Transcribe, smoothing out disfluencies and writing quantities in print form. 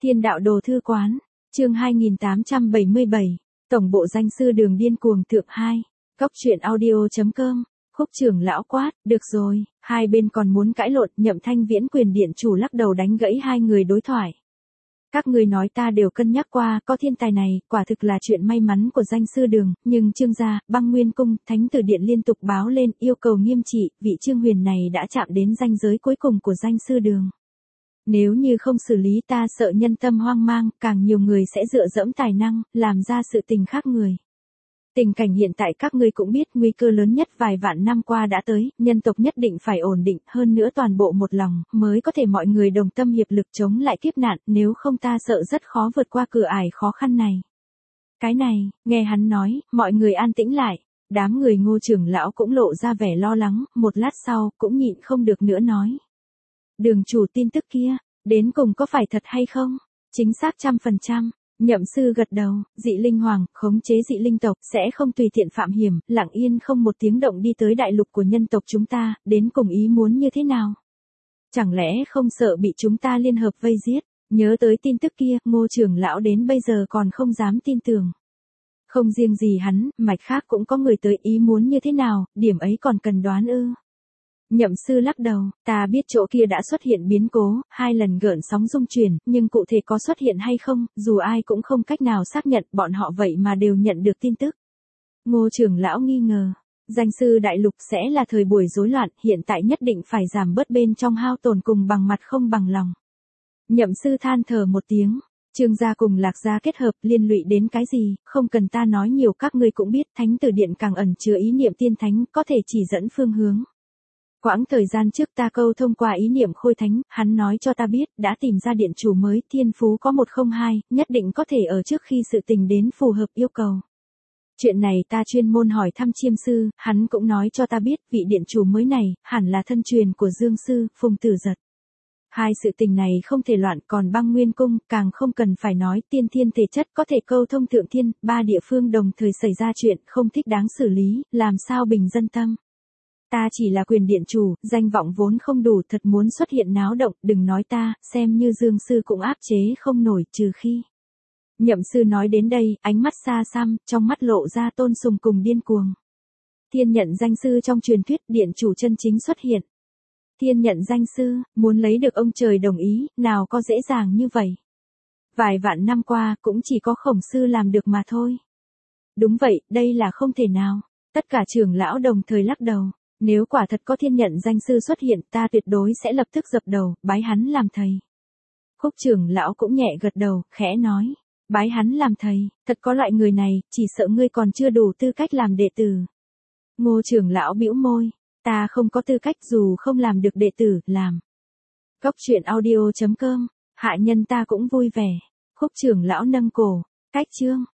Thiên đạo đồ thư quán, chương 2877, tổng bộ danh sư đường điên cuồng thượng 2, cóc truyện audio.com, Khúc trưởng lão quát, được rồi, hai bên còn muốn cãi lộn, Nhậm Thanh Viễn quyền điện chủ lắc đầu đánh gãy hai người đối thoại. Các ngươi nói ta đều cân nhắc qua, có thiên tài này, quả thực là chuyện may mắn của danh sư đường, nhưng Trương gia, Băng Nguyên cung, Thánh Tử điện liên tục báo lên, yêu cầu nghiêm trị, vị Trương Huyền này đã chạm đến ranh giới cuối cùng của danh sư đường. Nếu như không xử lý ta sợ nhân tâm hoang mang, càng nhiều người sẽ dựa dẫm tài năng, làm ra sự tình khác người. Tình cảnh hiện tại các ngươi cũng biết nguy cơ lớn nhất vài vạn năm qua đã tới, nhân tộc nhất định phải ổn định, hơn nữa toàn bộ một lòng, mới có thể mọi người đồng tâm hiệp lực chống lại kiếp nạn, nếu không ta sợ rất khó vượt qua cửa ải khó khăn này. Cái này, nghe hắn nói, mọi người an tĩnh lại, đám người Ngô trưởng lão cũng lộ ra vẻ lo lắng, một lát sau, cũng nhịn không được nữa nói. Đường chủ tin tức kia, đến cùng có phải thật hay không? Chính xác 100%. Nhậm sư gật đầu, dị linh hoàng, khống chế dị linh tộc, sẽ không tùy tiện phạm hiểm, lặng yên không một tiếng động đi tới đại lục của nhân tộc chúng ta, đến cùng ý muốn như thế nào? Chẳng lẽ không sợ bị chúng ta liên hợp vây giết? Nhớ tới tin tức kia, Ngô trưởng lão đến bây giờ còn không dám tin tưởng. Không riêng gì hắn, mạch khác cũng có người tới ý muốn như thế nào, điểm ấy còn cần đoán ư? Nhậm sư lắc đầu, ta biết chỗ kia đã xuất hiện biến cố, 2 lần gợn sóng rung chuyển, nhưng cụ thể có xuất hiện hay không, dù ai cũng không cách nào xác nhận, bọn họ vậy mà đều nhận được tin tức. Ngô trưởng lão nghi ngờ, danh sư đại lục sẽ là thời buổi rối loạn, hiện tại nhất định phải giảm bớt bên trong hao tổn cùng bằng mặt không bằng lòng. Nhậm sư than thở một tiếng, Trương gia cùng Lạc gia kết hợp liên lụy đến cái gì, không cần ta nói nhiều các ngươi cũng biết, Thánh Tử điện càng ẩn chứa ý niệm tiên thánh, có thể chỉ dẫn phương hướng. Quãng thời gian trước ta câu thông qua ý niệm khôi thánh, hắn nói cho ta biết, đã tìm ra điện chủ mới, thiên phú có 102, nhất định có thể ở trước khi sự tình đến phù hợp yêu cầu. Chuyện này ta chuyên môn hỏi thăm chiêm sư, hắn cũng nói cho ta biết, vị điện chủ mới này, hẳn là thân truyền của Dương sư, Phùng Tử Giật. Hai sự tình này không thể loạn, còn Băng Nguyên cung, càng không cần phải nói, tiên thiên thể chất có thể câu thông thượng thiên, 3 địa phương đồng thời xảy ra chuyện, không thích đáng xử lý, làm sao bình dân tâm. Ta chỉ là quyền điện chủ, danh vọng vốn không đủ, thật muốn xuất hiện náo động, đừng nói ta, xem như Dương sư cũng áp chế không nổi, trừ khi. Nhậm sư nói đến đây, ánh mắt xa xăm, trong mắt lộ ra tôn sùng cùng điên cuồng. Thiên nhận danh sư trong truyền thuyết, điện chủ chân chính xuất hiện. Thiên nhận danh sư, muốn lấy được ông trời đồng ý, nào có dễ dàng như vậy. Vài vạn năm qua, cũng chỉ có Khổng sư làm được mà thôi. Đúng vậy, đây là không thể nào. Tất cả trưởng lão đồng thời lắc đầu. Nếu quả thật có thiên nhận danh sư xuất hiện, ta tuyệt đối sẽ lập tức dập đầu, bái hắn làm thầy. Khúc trưởng lão cũng nhẹ gật đầu, khẽ nói. Bái hắn làm thầy, thật có loại người này, chỉ sợ ngươi còn chưa đủ tư cách làm đệ tử. Ngô trưởng lão bĩu môi. Ta không có tư cách dù không làm được đệ tử, làm. Cóc truyện audio.com, hạ nhân ta cũng vui vẻ. Khúc trưởng lão nâng cổ. Cách chương.